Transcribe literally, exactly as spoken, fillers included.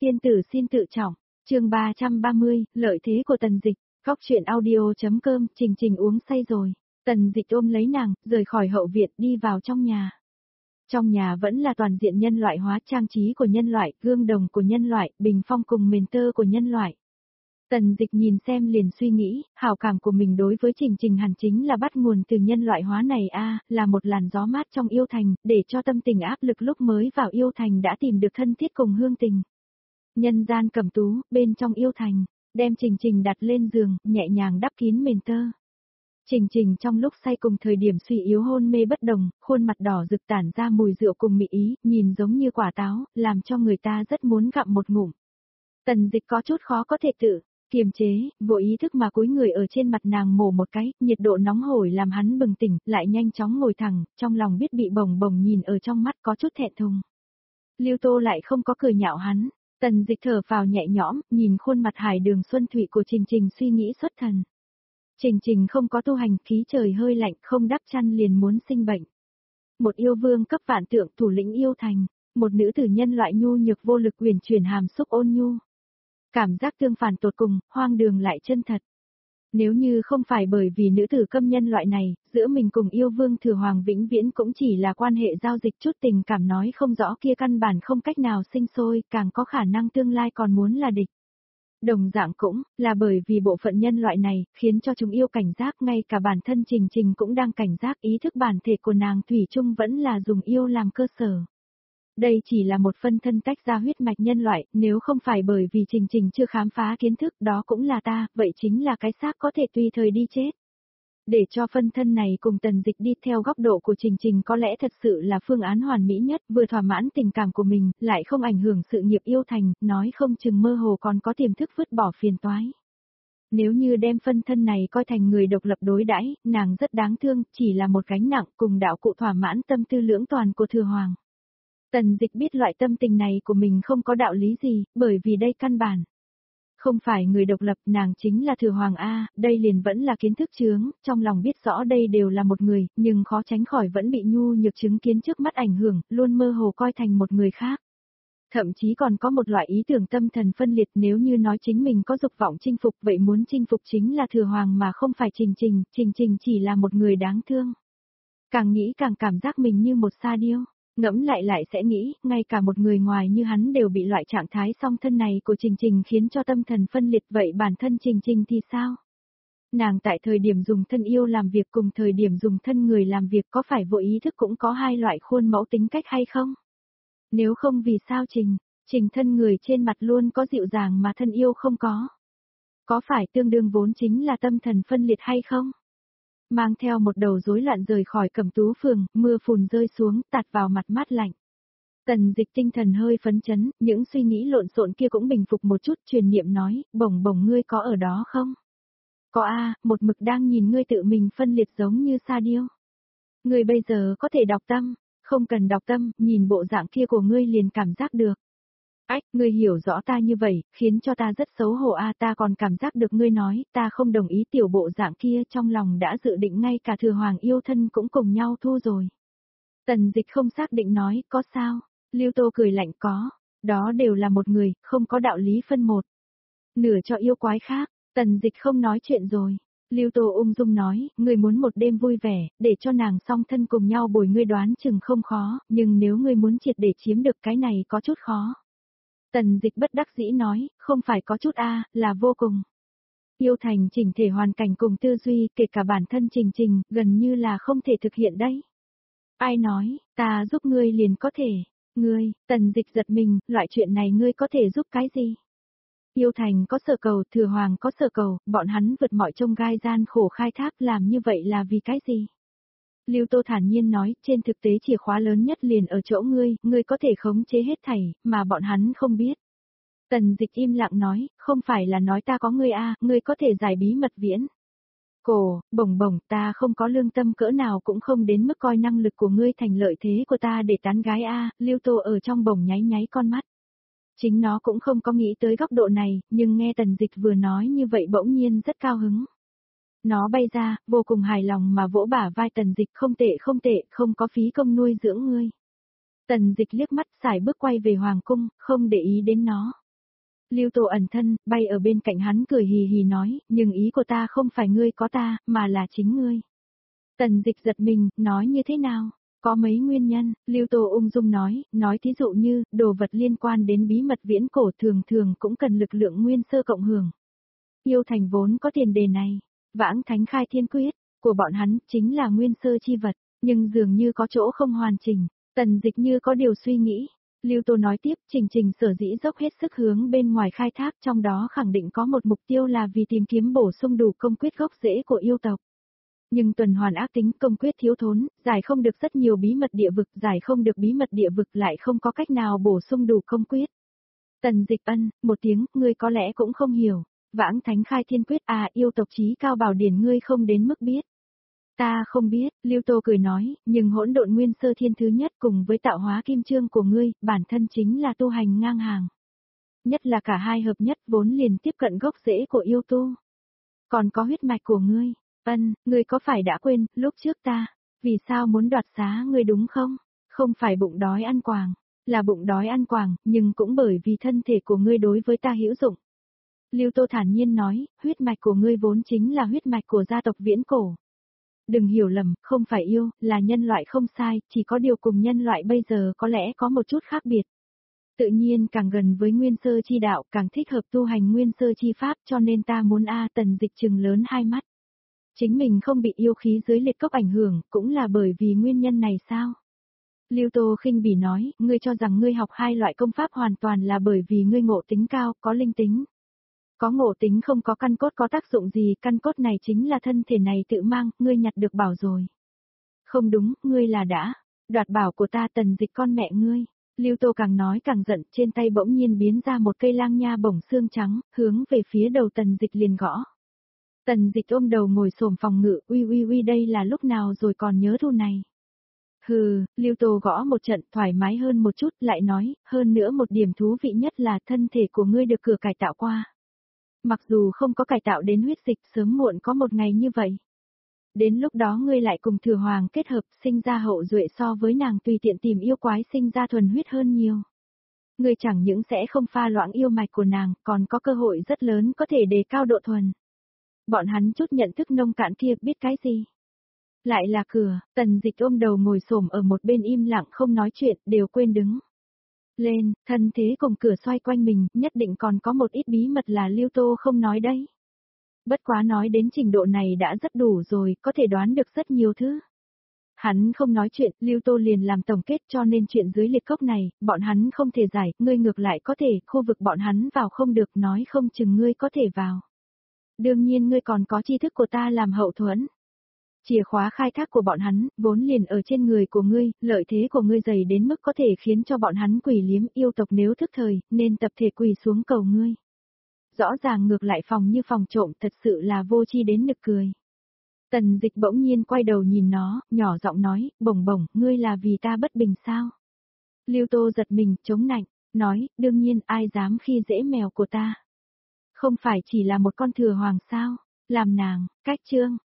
Tiên tử xin tự trọng, chương ba trăm ba mươi, lợi thế của Tần Dịch, góc truyện audio.com, Trình Trình uống say rồi. Tần Dịch ôm lấy nàng, rời khỏi hậu viện đi vào trong nhà. Trong nhà vẫn là toàn diện nhân loại hóa, trang trí của nhân loại, gương đồng của nhân loại, bình phong cùng mền tơ của nhân loại. Tần Dịch nhìn xem liền suy nghĩ, hảo cảm của mình đối với Trình Trình hẳn chính là bắt nguồn từ nhân loại hóa này a, là một làn gió mát trong yêu thành, để cho tâm tình áp lực lúc mới vào yêu thành đã tìm được thân thiết cùng hương tình. Nhân gian cẩm tú, bên trong yêu thành, đem Trình Trình đặt lên giường, nhẹ nhàng đắp kín mền tơ. Trình Trình trong lúc say cùng thời điểm suy yếu hôn mê bất đồng, khuôn mặt đỏ rực tản ra mùi rượu cùng mị ý, nhìn giống như quả táo, làm cho người ta rất muốn gặm một ngụm. Tần Dịch có chút khó có thể tự kiềm chế, vô ý thức mà cúi người ở trên mặt nàng mổ một cái, nhiệt độ nóng hổi làm hắn bừng tỉnh, lại nhanh chóng ngồi thẳng, trong lòng biết bị bồng bồng nhìn ở trong mắt có chút thẹn thùng. Lưu Tô lại không có cười nhạo hắn, Tần Dịch thở phào nhẹ nhõm, nhìn khuôn mặt hải đường xuân thụy của Trình Trình suy nghĩ xuất thần. Trình Trình không có tu hành, khí trời hơi lạnh, không đắp chăn liền muốn sinh bệnh. Một yêu vương cấp vạn tượng, thủ lĩnh yêu thành, một nữ tử nhân loại nhu nhược vô lực uyển chuyển hàm xúc ôn nhu. Cảm giác tương phản tột cùng, hoang đường lại chân thật. Nếu như không phải bởi vì nữ tử câm nhân loại này, giữa mình cùng yêu vương thừa hoàng vĩnh viễn cũng chỉ là quan hệ giao dịch, chút tình cảm nói không rõ kia căn bản không cách nào sinh sôi, càng có khả năng tương lai còn muốn là địch. Đồng dạng cũng là bởi vì bộ phận nhân loại này, khiến cho chúng yêu cảnh giác, ngay cả bản thân Trình Trình cũng đang cảnh giác, ý thức bản thể của nàng thủy chung vẫn là dùng yêu làm cơ sở. Đây chỉ là một phân thân tách ra huyết mạch nhân loại, nếu không phải bởi vì Trình Trình chưa khám phá kiến thức, đó cũng là ta, vậy chính là cái xác có thể tùy thời đi chết. Để cho phân thân này cùng Tần Dịch đi theo góc độ của Trình Trình có lẽ thật sự là phương án hoàn mỹ nhất, vừa thỏa mãn tình cảm của mình, lại không ảnh hưởng sự nghiệp yêu thành, nói không chừng mơ hồ còn có tiềm thức vứt bỏ phiền toái. Nếu như đem phân thân này coi thành người độc lập đối đãi, nàng rất đáng thương, chỉ là một gánh nặng cùng đạo cụ thỏa mãn tâm tư lưỡng toàn của Thừa Hoàng. Tần Dịch biết loại tâm tình này của mình không có đạo lý gì, bởi vì đây căn bản không phải người độc lập, nàng chính là Thừa Hoàng A, đây liền vẫn là kiến thức chướng, trong lòng biết rõ đây đều là một người, nhưng khó tránh khỏi vẫn bị nhu nhược chứng kiến trước mắt ảnh hưởng, luôn mơ hồ coi thành một người khác. Thậm chí còn có một loại ý tưởng tâm thần phân liệt, nếu như nói chính mình có dục vọng chinh phục, vậy muốn chinh phục chính là Thừa Hoàng mà không phải Trình Trình, Trình Trình chỉ là một người đáng thương. Càng nghĩ càng cảm giác mình như một sa điêu. Ngẫm lại lại sẽ nghĩ, ngay cả một người ngoài như hắn đều bị loại trạng thái song thân này của Trình Trình khiến cho tâm thần phân liệt, vậy bản thân Trình Trình thì sao? Nàng tại thời điểm dùng thân yêu làm việc cùng thời điểm dùng thân người làm việc có phải vô ý thức cũng có hai loại khuôn mẫu tính cách hay không? Nếu không vì sao Trình, Trình thân người trên mặt luôn có dịu dàng mà thân yêu không có? Có phải tương đương vốn chính là tâm thần phân liệt hay không? Mang theo một đầu rối loạn rời khỏi Cẩm Tú phường, mưa phùn rơi xuống, tạt vào mặt mát lạnh. Tần Dịch tinh thần hơi phấn chấn, những suy nghĩ lộn xộn kia cũng bình phục một chút, truyền niệm nói, bổng bổng ngươi có ở đó không? Có a, một mực đang nhìn ngươi tự mình phân liệt giống như sa điêu. Ngươi bây giờ có thể đọc tâm, không cần đọc tâm, nhìn bộ dạng kia của ngươi liền cảm giác được. Ách, ngươi hiểu rõ ta như vậy, khiến cho ta rất xấu hổ a, ta còn cảm giác được ngươi nói, ta không đồng ý tiểu bộ dạng kia, trong lòng đã dự định ngay cả Thừa Hoàng yêu thân cũng cùng nhau thu rồi. Tần Dịch không xác định nói, có sao? Lưu Tô cười lạnh, có, đó đều là một người, không có đạo lý phân một nửa cho yêu quái khác. Tần Dịch không nói chuyện rồi. Lưu Tô ung dung nói, ngươi muốn một đêm vui vẻ, để cho nàng song thân cùng nhau bồi ngươi đoán chừng không khó, nhưng nếu ngươi muốn triệt để chiếm được cái này có chút khó. Tần Dịch bất đắc dĩ nói, không phải có chút a, là vô cùng. Yêu thành chỉnh thể hoàn cảnh cùng tư duy, kể cả bản thân Trình Trình, gần như là không thể thực hiện đấy. Ai nói, ta giúp ngươi liền có thể. Ngươi, Tần Dịch giật mình, loại chuyện này ngươi có thể giúp cái gì? Yêu thành có sở cầu, Thừa Hoàng có sở cầu, bọn hắn vượt mọi trông gai gian khổ khai thác, làm như vậy là vì cái gì? Lưu Tô thản nhiên nói, trên thực tế chìa khóa lớn nhất liền ở chỗ ngươi, ngươi có thể khống chế hết thảy, mà bọn hắn không biết. Tần Dịch im lặng nói, không phải là nói ta có ngươi a, ngươi có thể giải bí mật viễn. Cổ, bổng bổng, ta không có lương tâm cỡ nào cũng không đến mức coi năng lực của ngươi thành lợi thế của ta để tán gái a, Lưu Tô ở trong bổng nháy nháy con mắt. Chính nó cũng không có nghĩ tới góc độ này, nhưng nghe Tần Dịch vừa nói như vậy bỗng nhiên rất cao hứng. Nó bay ra, vô cùng hài lòng mà vỗ bả vai Tần Dịch, không tệ không tệ, không có phí công nuôi dưỡng ngươi. Tần Dịch liếc mắt xài bước quay về Hoàng cung, không để ý đến nó. Lưu Tô ẩn thân, bay ở bên cạnh hắn cười hì hì nói, nhưng ý của ta không phải ngươi có ta, mà là chính ngươi. Tần Dịch giật mình, nói như thế nào? Có mấy nguyên nhân, Lưu Tô ung dung nói, nói thí dụ như, đồ vật liên quan đến bí mật viễn cổ thường thường cũng cần lực lượng nguyên sơ cộng hưởng. Yêu thành vốn có tiền đề này, vãng thánh khai thiên quyết, của bọn hắn chính là nguyên sơ chi vật, nhưng dường như có chỗ không hoàn chỉnh. Tần Dịch như có điều suy nghĩ. Lưu Tô nói tiếp, Trình Trình sở dĩ dốc hết sức hướng bên ngoài khai thác, trong đó khẳng định có một mục tiêu là vì tìm kiếm bổ sung đủ công quyết gốc rễ của yêu tộc. Nhưng tuần hoàn ác tính công quyết thiếu thốn, giải không được rất nhiều bí mật địa vực, giải không được bí mật địa vực lại không có cách nào bổ sung đủ công quyết. Tần Dịch ân, một tiếng, ngươi có lẽ cũng không hiểu. Vãng thánh khai thiên quyết à, yêu tộc chí cao bảo điển ngươi không đến mức biết. Ta không biết, Lưu Tô cười nói, nhưng hỗn độn nguyên sơ thiên thứ nhất cùng với tạo hóa kim chương của ngươi, bản thân chính là tu hành ngang hàng. Nhất là cả hai hợp nhất vốn liền tiếp cận gốc rễ của yêu tu. Còn có huyết mạch của ngươi, ân, ngươi có phải đã quên, lúc trước ta, vì sao muốn đoạt xá ngươi đúng không? Không phải bụng đói ăn quàng, là bụng đói ăn quàng, nhưng cũng bởi vì thân thể của ngươi đối với ta hữu dụng. Lưu Tô thản nhiên nói, huyết mạch của ngươi vốn chính là huyết mạch của gia tộc viễn cổ. Đừng hiểu lầm, không phải yêu, là nhân loại không sai, chỉ có điều cùng nhân loại bây giờ có lẽ có một chút khác biệt. Tự nhiên càng gần với nguyên sơ chi đạo, càng thích hợp tu hành nguyên sơ chi pháp, cho nên ta muốn A Tần Dịch trừng lớn hai mắt. Chính mình không bị yêu khí dưới liệt cốc ảnh hưởng, cũng là bởi vì nguyên nhân này sao? Lưu Tô khinh bỉ nói, ngươi cho rằng ngươi học hai loại công pháp hoàn toàn là bởi vì ngươi ngộ tính cao, có linh tính. Có ngộ tính không có căn cốt có tác dụng gì, căn cốt này chính là thân thể này tự mang, ngươi nhặt được bảo rồi. Không đúng, ngươi là đã đoạt bảo của ta. Tần Dịch con mẹ ngươi. Lưu Tô càng nói càng giận, trên tay bỗng nhiên biến ra một cây lang nha bổng xương trắng, hướng về phía đầu Tần Dịch liền gõ. Tần Dịch ôm đầu ngồi xổm phòng ngự, uy uy uy đây là lúc nào rồi còn nhớ thu này. Hừ, Lưu Tô gõ một trận thoải mái hơn một chút, lại nói, hơn nữa một điểm thú vị nhất là thân thể của ngươi được cửa cải tạo qua. Mặc dù không có cải tạo đến huyết dịch, sớm muộn có một ngày như vậy. Đến lúc đó ngươi lại cùng Thừa Hoàng kết hợp, sinh ra hậu duệ so với nàng tùy tiện tìm yêu quái sinh ra thuần huyết hơn nhiều. Ngươi chẳng những sẽ không pha loãng yêu mạch của nàng, còn có cơ hội rất lớn có thể đề cao độ thuần. Bọn hắn chút nhận thức nông cạn kia biết cái gì? Lại là cửa, Tần Dịch ôm đầu ngồi xổm ở một bên im lặng không nói chuyện, đều quên đứng. Lên, thân thế cùng cửa xoay quanh mình, nhất định còn có một ít bí mật là Lưu Tô không nói đấy. Bất quá nói đến trình độ này đã rất đủ rồi, có thể đoán được rất nhiều thứ. Hắn không nói chuyện, Lưu Tô liền làm tổng kết cho nên chuyện dưới liệt cốc này, bọn hắn không thể giải, ngươi ngược lại có thể, khu vực bọn hắn vào không được, nói không chừng ngươi có thể vào. Đương nhiên ngươi còn có tri thức của ta làm hậu thuẫn. Chìa khóa khai thác của bọn hắn, vốn liền ở trên người của ngươi, lợi thế của ngươi dày đến mức có thể khiến cho bọn hắn quỷ liếm yêu tộc nếu thức thời, nên tập thể quỳ xuống cầu ngươi. Rõ ràng ngược lại phòng như phòng trộm thật sự là vô tri đến nực cười. Tần Dịch bỗng nhiên quay đầu nhìn nó, nhỏ giọng nói, bổng bổng, ngươi là vì ta bất bình sao? Lưu Tô giật mình, chống nạnh, nói, đương nhiên ai dám khi dễ mèo của ta. Không phải chỉ là một con thừa hoàng sao, làm nàng, cách chương.